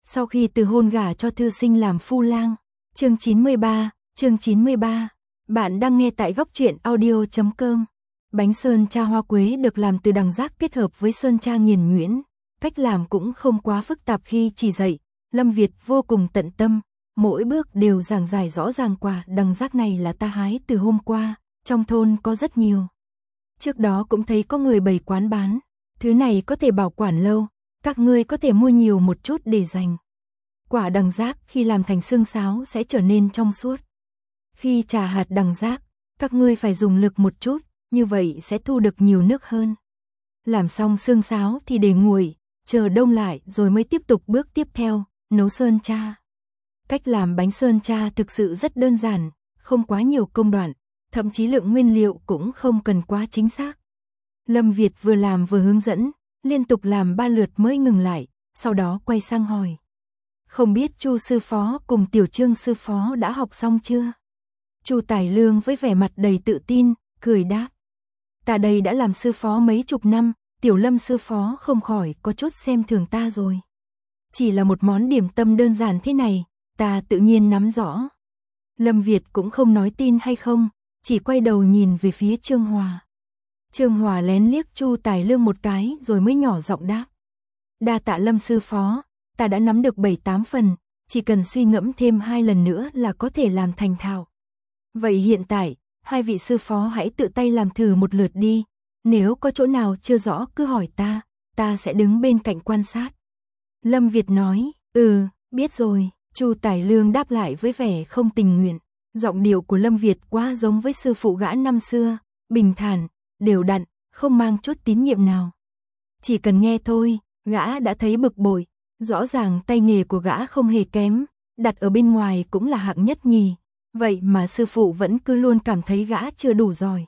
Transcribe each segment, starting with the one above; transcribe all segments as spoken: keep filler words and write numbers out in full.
Sau khi từ hôn gả cho thư sinh làm phu lang. Chương chín mươi ba, chương chín mươi ba. Bạn đang nghe tại góc truyện audio chấm com. Bánh sơn cha hoa quế được làm từ đằng rác kết hợp với sơn cha nghiền nhuyễn. Cách làm cũng không quá phức tạp khi chỉ dạy. Lâm Việt vô cùng tận tâm, mỗi bước đều giảng giải rõ ràng. Quả đằng rác này là ta hái từ hôm qua, trong thôn có rất nhiều. Trước đó cũng thấy có người bày quán bán, thứ này có thể bảo quản lâu, các ngươi có thể mua nhiều một chút để dành. Quả đằng rác khi làm thành xương sáo sẽ trở nên trong suốt. Khi trà hạt đằng rác, các ngươi phải dùng lực một chút, như vậy sẽ thu được nhiều nước hơn. Làm xong xương sáo thì để nguội, chờ đông lại rồi mới tiếp tục bước tiếp theo, nấu sơn cha. Cách làm bánh sơn cha thực sự rất đơn giản, không quá nhiều công đoạn, thậm chí lượng nguyên liệu cũng không cần quá chính xác. Lâm Việt vừa làm vừa hướng dẫn, liên tục làm ba lượt mới ngừng lại, sau đó quay sang hỏi. Không biết Chu sư phó cùng Tiểu Trương sư phó đã học xong chưa? Chu Tài Lương với vẻ mặt đầy tự tin, cười đáp. Ta đây đã làm sư phó mấy chục năm, Tiểu Lâm sư phó không khỏi có chút xem thường ta rồi. Chỉ là một món điểm tâm đơn giản thế này, ta tự nhiên nắm rõ. Lâm Việt cũng không nói tin hay không, chỉ quay đầu nhìn về phía Trương Hòa. Trương Hòa lén liếc Chu Tài Lương một cái rồi mới nhỏ giọng đáp. Đa tạ Lâm sư phó, ta đã nắm được bảy tám phần, chỉ cần suy ngẫm thêm hai lần nữa là có thể làm thành thạo. Vậy hiện tại, hai vị sư phó hãy tự tay làm thử một lượt đi, nếu có chỗ nào chưa rõ cứ hỏi ta, ta sẽ đứng bên cạnh quan sát. Lâm Việt nói, ừ, biết rồi. Chu Tài Lương đáp lại với vẻ không tình nguyện. Giọng điệu của Lâm Việt quá giống với sư phụ gã năm xưa, bình thản, đều đặn, không mang chút tín nhiệm nào. Chỉ cần nghe thôi, gã đã thấy bực bội. Rõ ràng tay nghề của gã không hề kém, đặt ở bên ngoài cũng là hạng nhất nhì. Vậy mà sư phụ vẫn cứ luôn cảm thấy gã chưa đủ giỏi.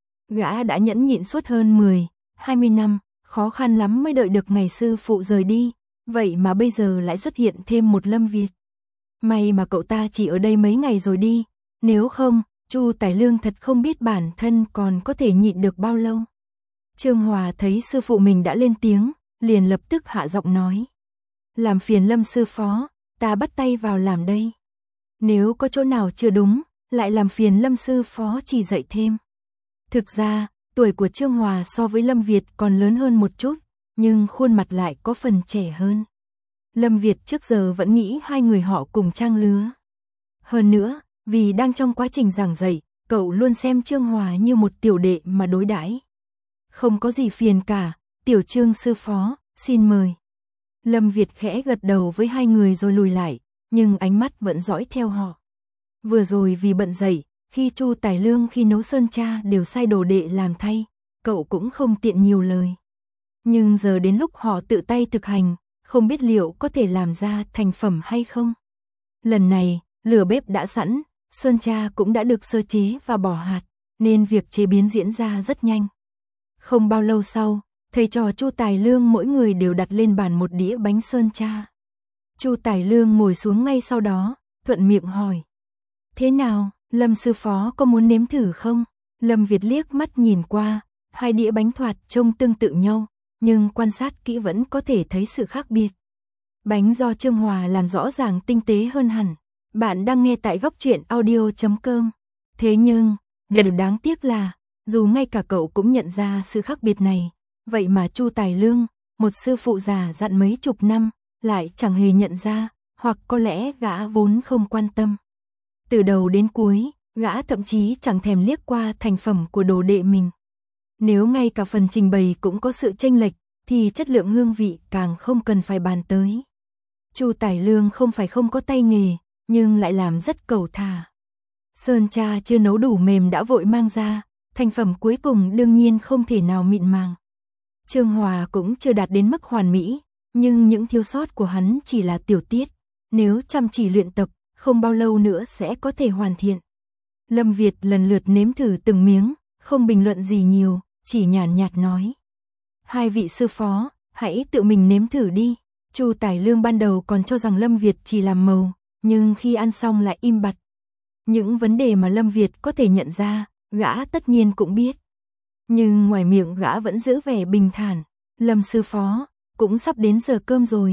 Gã đã nhẫn nhịn suốt hơn mười, hai mươi năm, khó khăn lắm mới đợi được ngày sư phụ rời đi. Vậy mà bây giờ lại xuất hiện thêm một Lâm Việt. May mà cậu ta chỉ ở đây mấy ngày rồi đi, nếu không, Chu Tài Lương thật không biết bản thân còn có thể nhịn được bao lâu. Trương Hòa thấy sư phụ mình đã lên tiếng, liền lập tức hạ giọng nói. Làm phiền Lâm sư phó, ta bắt tay vào làm đây. Nếu có chỗ nào chưa đúng, lại làm phiền Lâm sư phó chỉ dạy thêm. Thực ra, tuổi của Trương Hòa so với Lâm Việt còn lớn hơn một chút, nhưng khuôn mặt lại có phần trẻ hơn. Lâm Việt trước giờ vẫn nghĩ hai người họ cùng trang lứa. Hơn nữa, vì đang trong quá trình giảng dạy, cậu luôn xem Trương Hòa như một tiểu đệ mà đối đãi. Không có gì phiền cả, Tiểu Trương sư phó, xin mời. Lâm Việt khẽ gật đầu với hai người rồi lùi lại, nhưng ánh mắt vẫn dõi theo họ. Vừa rồi vì bận dậy, khi Chu Tài Lương khi nấu sơn cha đều sai đồ đệ làm thay, cậu cũng không tiện nhiều lời. Nhưng giờ đến lúc họ tự tay thực hành, không biết liệu có thể làm ra thành phẩm hay không. Lần này, lửa bếp đã sẵn, sơn cha cũng đã được sơ chế và bỏ hạt, nên việc chế biến diễn ra rất nhanh. Không bao lâu sau, thầy trò Chu Tài Lương mỗi người đều đặt lên bàn một đĩa bánh sơn cha. Chu Tài Lương ngồi xuống ngay sau đó, thuận miệng hỏi. Thế nào, Lâm sư phó có muốn nếm thử không? Lâm Việt liếc mắt nhìn qua, hai đĩa bánh thoạt trông tương tự nhau, nhưng quan sát kỹ vẫn có thể thấy sự khác biệt. Bánh do Trương Hòa làm rõ ràng tinh tế hơn hẳn. Bạn đang nghe tại góc truyện audio chấm com. Thế nhưng, điều đáng tiếc là, dù ngay cả cậu cũng nhận ra sự khác biệt này, vậy mà Chu Tài Lương, một sư phụ già dặn mấy chục năm, lại chẳng hề nhận ra, hoặc có lẽ gã vốn không quan tâm. Từ đầu đến cuối, gã thậm chí chẳng thèm liếc qua thành phẩm của đồ đệ mình. Nếu ngay cả phần trình bày cũng có sự chênh lệch, thì chất lượng hương vị càng không cần phải bàn tới. Chu Tài Lương không phải không có tay nghề, nhưng lại làm rất cẩu thả. Sơn cha chưa nấu đủ mềm đã vội mang ra, thành phẩm cuối cùng đương nhiên không thể nào mịn màng. Trương Hòa cũng chưa đạt đến mức hoàn mỹ, nhưng những thiếu sót của hắn chỉ là tiểu tiết. Nếu chăm chỉ luyện tập, không bao lâu nữa sẽ có thể hoàn thiện. Lâm Việt lần lượt nếm thử từng miếng, không bình luận gì nhiều, chỉ nhàn nhạt nói. Hai vị sư phó, hãy tự mình nếm thử đi. Chu Tài Lương ban đầu còn cho rằng Lâm Việt chỉ làm màu, nhưng khi ăn xong lại im bặt. Những vấn đề mà Lâm Việt có thể nhận ra, gã tất nhiên cũng biết. Nhưng ngoài miệng gã vẫn giữ vẻ bình thản. Lâm sư phó, cũng sắp đến giờ cơm rồi,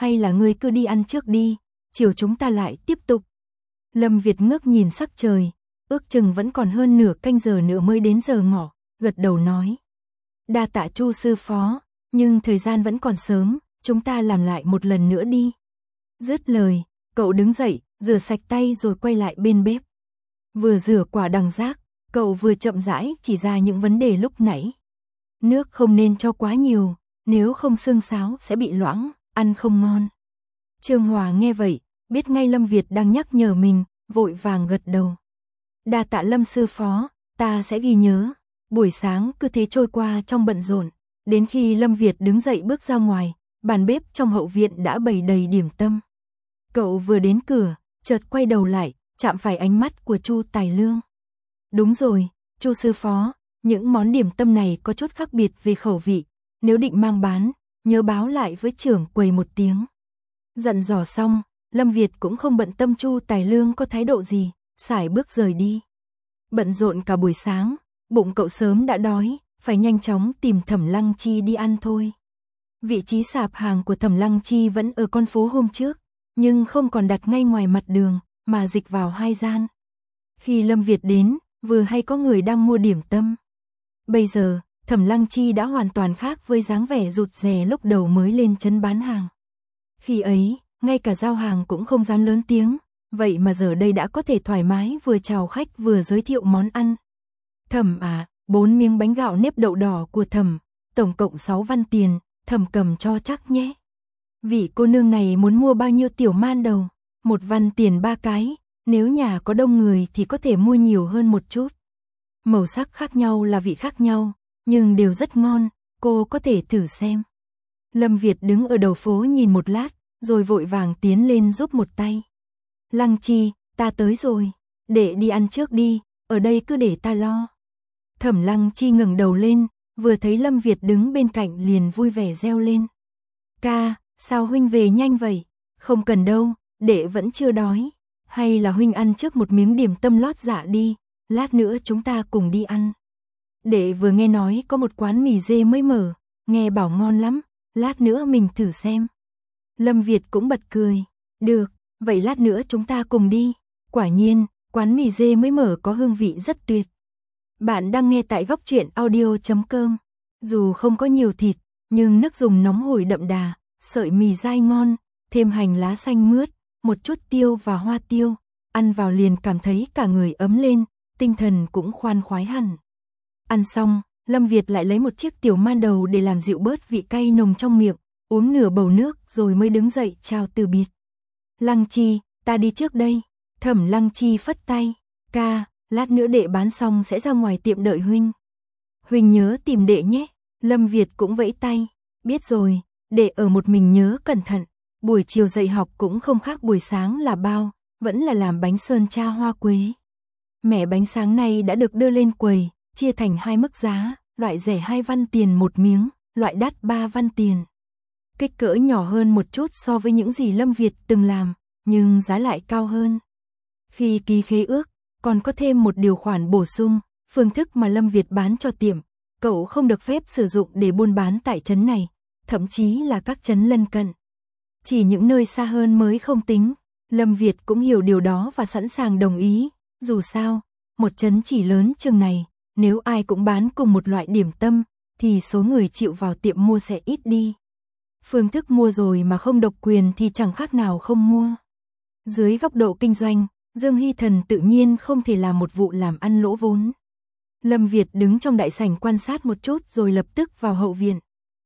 hay là ngươi cứ đi ăn trước đi, chiều chúng ta lại tiếp tục. Lâm Việt ngước nhìn sắc trời, ước chừng vẫn còn hơn nửa canh giờ nữa mới đến giờ ngọ, gật đầu nói. Đa tạ Chu sư phó, nhưng thời gian vẫn còn sớm, chúng ta làm lại một lần nữa đi. Dứt lời, cậu đứng dậy, rửa sạch tay rồi quay lại bên bếp. Vừa rửa quả đằng rác, cậu vừa chậm rãi chỉ ra những vấn đề lúc nãy. Nước không nên cho quá nhiều, nếu không xương sáo sẽ bị loãng, ăn không ngon. Trương Hòa nghe vậy, biết ngay Lâm Việt đang nhắc nhở mình, vội vàng gật đầu. Đa tạ Lâm sư phó, ta sẽ ghi nhớ. Buổi sáng cứ thế trôi qua trong bận rộn, đến khi Lâm Việt đứng dậy bước ra ngoài, bàn bếp trong hậu viện đã bày đầy điểm tâm. Cậu vừa đến cửa, chợt quay đầu lại, chạm phải ánh mắt của Chu Tài Lương. Đúng rồi, Chu sư phó, những món điểm tâm này có chút khác biệt về khẩu vị, nếu định mang bán, nhớ báo lại với trưởng quầy một tiếng. Dặn dò xong, Lâm Việt cũng không bận tâm Chu Tài Lương có thái độ gì, sải bước rời đi. Bận rộn cả buổi sáng, bụng cậu sớm đã đói, phải nhanh chóng tìm Thẩm Lăng Chi đi ăn thôi. Vị trí sạp hàng của Thẩm Lăng Chi vẫn ở con phố hôm trước, nhưng không còn đặt ngay ngoài mặt đường, mà dịch vào hai gian. Khi Lâm Việt đến, vừa hay có người đang mua điểm tâm. Bây giờ, Thẩm Lăng Chi đã hoàn toàn khác với dáng vẻ rụt rè lúc đầu mới lên trấn bán hàng. Khi ấy, ngay cả giao hàng cũng không dám lớn tiếng, vậy mà giờ đây đã có thể thoải mái vừa chào khách vừa giới thiệu món ăn. Thẩm à, bốn miếng bánh gạo nếp đậu đỏ của Thẩm, tổng cộng sáu văn tiền, Thẩm cầm cho chắc nhé. Vị cô nương này muốn mua bao nhiêu tiểu man đầu? Một văn tiền ba cái, nếu nhà có đông người thì có thể mua nhiều hơn một chút. Màu sắc khác nhau là vị khác nhau, nhưng đều rất ngon, cô có thể thử xem. Lâm Việt đứng ở đầu phố nhìn một lát, rồi vội vàng tiến lên giúp một tay. Lăng Chi, ta tới rồi, để đi ăn trước đi, ở đây cứ để ta lo. Thẩm Lăng Chi ngẩng đầu lên, vừa thấy Lâm Việt đứng bên cạnh liền vui vẻ reo lên. Ca, sao huynh về nhanh vậy? Không cần đâu, đệ vẫn chưa đói. Hay là huynh ăn trước một miếng điểm tâm lót dạ đi, lát nữa chúng ta cùng đi ăn. Đệ vừa nghe nói có một quán mì dê mới mở, nghe bảo ngon lắm, lát nữa mình thử xem. Lâm Việt cũng bật cười. Được, vậy lát nữa chúng ta cùng đi. Quả nhiên, quán mì dê mới mở có hương vị rất tuyệt. Bạn đang nghe tại góc truyện audio chấm com. Dù không có nhiều thịt, nhưng nước dùng nóng hổi đậm đà, sợi mì dai ngon, thêm hành lá xanh mướt, một chút tiêu và hoa tiêu, ăn vào liền cảm thấy cả người ấm lên, tinh thần cũng khoan khoái hẳn. Ăn xong, Lâm Việt lại lấy một chiếc tiểu man đầu để làm dịu bớt vị cay nồng trong miệng, uống nửa bầu nước rồi mới đứng dậy chào từ biệt. Lăng Chi, ta đi trước đây. Thẩm Lăng Chi phất tay. Ca, lát nữa đệ bán xong sẽ ra ngoài tiệm đợi huynh. Huynh nhớ tìm đệ nhé. Lâm Việt cũng vẫy tay. Biết rồi, đệ ở một mình nhớ cẩn thận. Buổi chiều dạy học cũng không khác buổi sáng là bao, vẫn là làm bánh sơn tra hoa quế. Mẻ bánh sáng nay đã được đưa lên quầy, chia thành hai mức giá, loại rẻ hai văn tiền một miếng, loại đắt ba văn tiền. Kích cỡ nhỏ hơn một chút so với những gì Lâm Việt từng làm, nhưng giá lại cao hơn. Khi ký khế ước, còn có thêm một điều khoản bổ sung, phương thức mà Lâm Việt bán cho tiệm, cậu không được phép sử dụng để buôn bán tại trấn này, thậm chí là các trấn lân cận. Chỉ những nơi xa hơn mới không tính. Lâm Việt cũng hiểu điều đó và sẵn sàng đồng ý, dù sao, một trấn chỉ lớn chừng này, nếu ai cũng bán cùng một loại điểm tâm, thì số người chịu vào tiệm mua sẽ ít đi. Phương thức mua rồi mà không độc quyền thì chẳng khác nào không mua. Dưới góc độ kinh doanh, Dương Hy Thần tự nhiên không thể làm một vụ làm ăn lỗ vốn. Lâm Việt đứng trong đại sảnh quan sát một chút rồi lập tức vào hậu viện.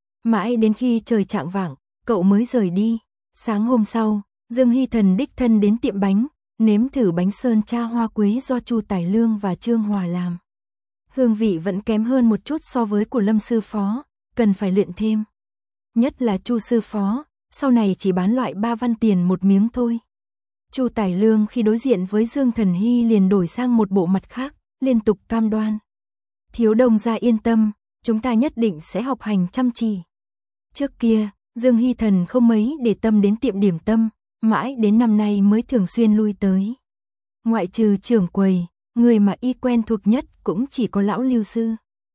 Mãi đến khi trời chạng vạng, cậu mới rời đi. Sáng hôm sau, Dương Hy Thần đích thân đến tiệm bánh, nếm thử bánh sơn tra hoa quế do Chu Tài Lương và Trương Hòa làm. Hương vị vẫn kém hơn một chút so với của Lâm sư phó, cần phải luyện thêm. Nhất là Chu sư phó, sau này chỉ bán loại ba văn tiền một miếng thôi. Chu Tài Lương khi đối diện với Dương Thần Hy liền đổi sang một bộ mặt khác, liên tục cam đoan. Thiếu Đông gia yên tâm, chúng ta nhất định sẽ học hành chăm chỉ. Trước kia, Dương Hy Thần không mấy để tâm đến tiệm điểm tâm, mãi đến năm nay mới thường xuyên lui tới. Ngoại trừ trưởng quầy, người mà y quen thuộc nhất cũng chỉ có lão Lưu sư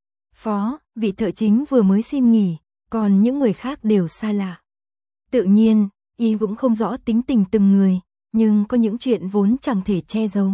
phó, vị thợ chính vừa mới xin nghỉ, còn những người khác đều xa lạ. Tự nhiên, Y cũng không rõ tính tình từng người, nhưng có những chuyện vốn chẳng thể che giấu.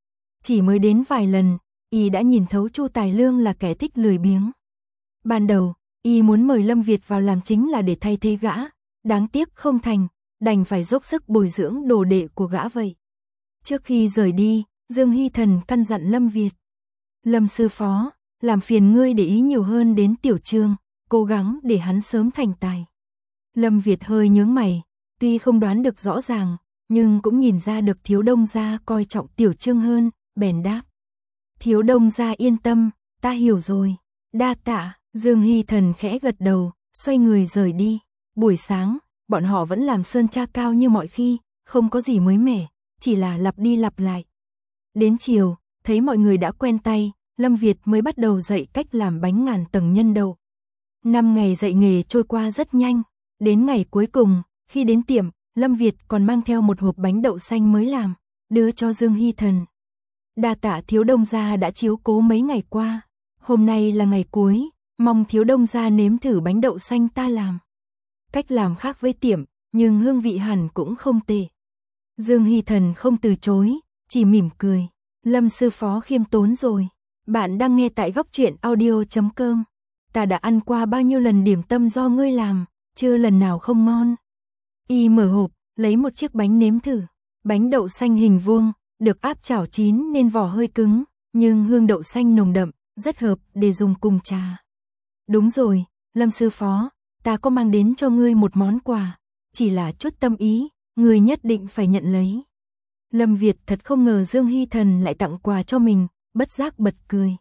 Chỉ mới đến vài lần, Y đã nhìn thấu Chu Tài Lương là kẻ thích lười biếng. Ban đầu, Y muốn mời Lâm Việt vào làm chính là để thay thế gã, đáng tiếc không thành, đành phải dốc sức bồi dưỡng đồ đệ của gã vậy. Trước khi rời đi, Dương Hy Thần căn dặn Lâm Việt. Lâm sư phó, làm phiền ngươi để ý nhiều hơn đến Tiểu Trương, cố gắng để hắn sớm thành tài. Lâm Việt hơi nhướng mày, tuy không đoán được rõ ràng, nhưng cũng nhìn ra được Thiếu Đông gia coi trọng Tiểu Trương hơn, bèn đáp. Thiếu Đông gia yên tâm, ta hiểu rồi. Đa tạ. Dương Hy Thần khẽ gật đầu, xoay người rời đi. Buổi sáng, bọn họ vẫn làm sơn tra cao như mọi khi, không có gì mới mẻ, chỉ là lặp đi lặp lại. Đến chiều, thấy mọi người đã quen tay, Lâm Việt mới bắt đầu dạy cách làm bánh ngàn tầng nhân đậu. Năm ngày dạy nghề trôi qua rất nhanh, đến ngày cuối cùng, khi đến tiệm, Lâm Việt còn mang theo một hộp bánh đậu xanh mới làm, đưa cho Dương Hy Thần. Đa tạ Thiếu Đông gia đã chiếu cố mấy ngày qua, hôm nay là ngày cuối, mong Thiếu Đông gia nếm thử bánh đậu xanh ta làm. Cách làm khác với tiệm, nhưng hương vị hẳn cũng không tệ. Dương Hy Thần không từ chối, chỉ mỉm cười. Lâm sư phó khiêm tốn rồi. Bạn đang nghe tại góc truyện audio chấm com. Ta đã ăn qua bao nhiêu lần điểm tâm do ngươi làm, chưa lần nào không ngon. Y mở hộp, lấy một chiếc bánh nếm thử. Bánh đậu xanh hình vuông, được áp chảo chín nên vỏ hơi cứng, nhưng hương đậu xanh nồng đậm, rất hợp để dùng cùng trà. Đúng rồi, Lâm sư phó, ta có mang đến cho ngươi một món quà, chỉ là chút tâm ý, ngươi nhất định phải nhận lấy. Lâm Việt thật không ngờ Dương Hy Thần lại tặng quà cho mình, bất giác bật cười.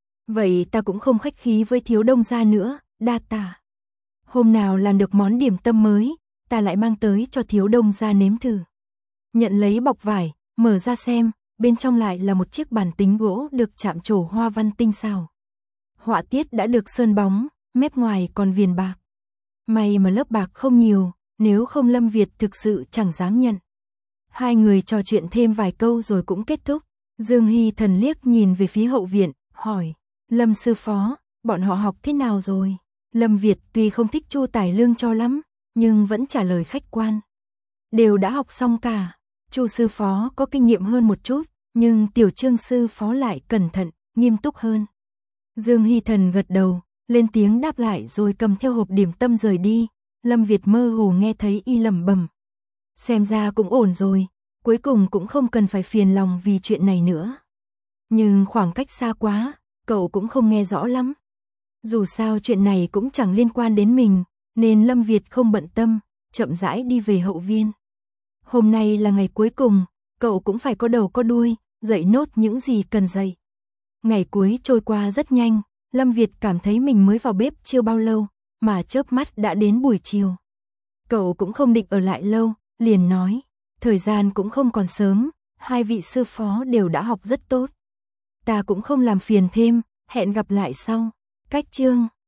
Vậy ta cũng không khách khí với Thiếu Đông gia nữa, đa tạ. Hôm nào làm được món điểm tâm mới, ta lại mang tới cho Thiếu Đông gia nếm thử. Nhận lấy bọc vải, mở ra xem, bên trong lại là một chiếc bàn tính gỗ được chạm trổ hoa văn tinh xảo. Họa tiết đã được sơn bóng, mép ngoài còn viền bạc. May mà lớp bạc không nhiều, nếu không Lâm Việt thực sự chẳng dám nhận. Hai người trò chuyện thêm vài câu rồi cũng kết thúc. Dương Hy Thần liếc nhìn về phía hậu viện, hỏi, Lâm sư phó, bọn họ học thế nào rồi? Lâm Việt tuy không thích Chu Tài Lương cho lắm, nhưng vẫn trả lời khách quan. Đều đã học xong cả. Chu sư phó có kinh nghiệm hơn một chút, nhưng Tiểu Trương sư phó lại cẩn thận, nghiêm túc hơn. Dương Hy Thần gật đầu, lên tiếng đáp lại rồi cầm theo hộp điểm tâm rời đi. Lâm Việt mơ hồ nghe thấy y lẩm bẩm. Xem ra cũng ổn rồi, cuối cùng cũng không cần phải phiền lòng vì chuyện này nữa. Nhưng khoảng cách xa quá, cậu cũng không nghe rõ lắm. Dù sao chuyện này cũng chẳng liên quan đến mình, nên Lâm Việt không bận tâm, chậm rãi đi về hậu viên. Hôm nay là ngày cuối cùng, cậu cũng phải có đầu có đuôi, dạy nốt những gì cần dạy. Ngày cuối trôi qua rất nhanh, Lâm Việt cảm thấy mình mới vào bếp chưa bao lâu, mà chớp mắt đã đến buổi chiều. Cậu cũng không định ở lại lâu, liền nói, thời gian cũng không còn sớm, hai vị sư phó đều đã học rất tốt. Ta cũng không làm phiền thêm, hẹn gặp lại sau. Cách chương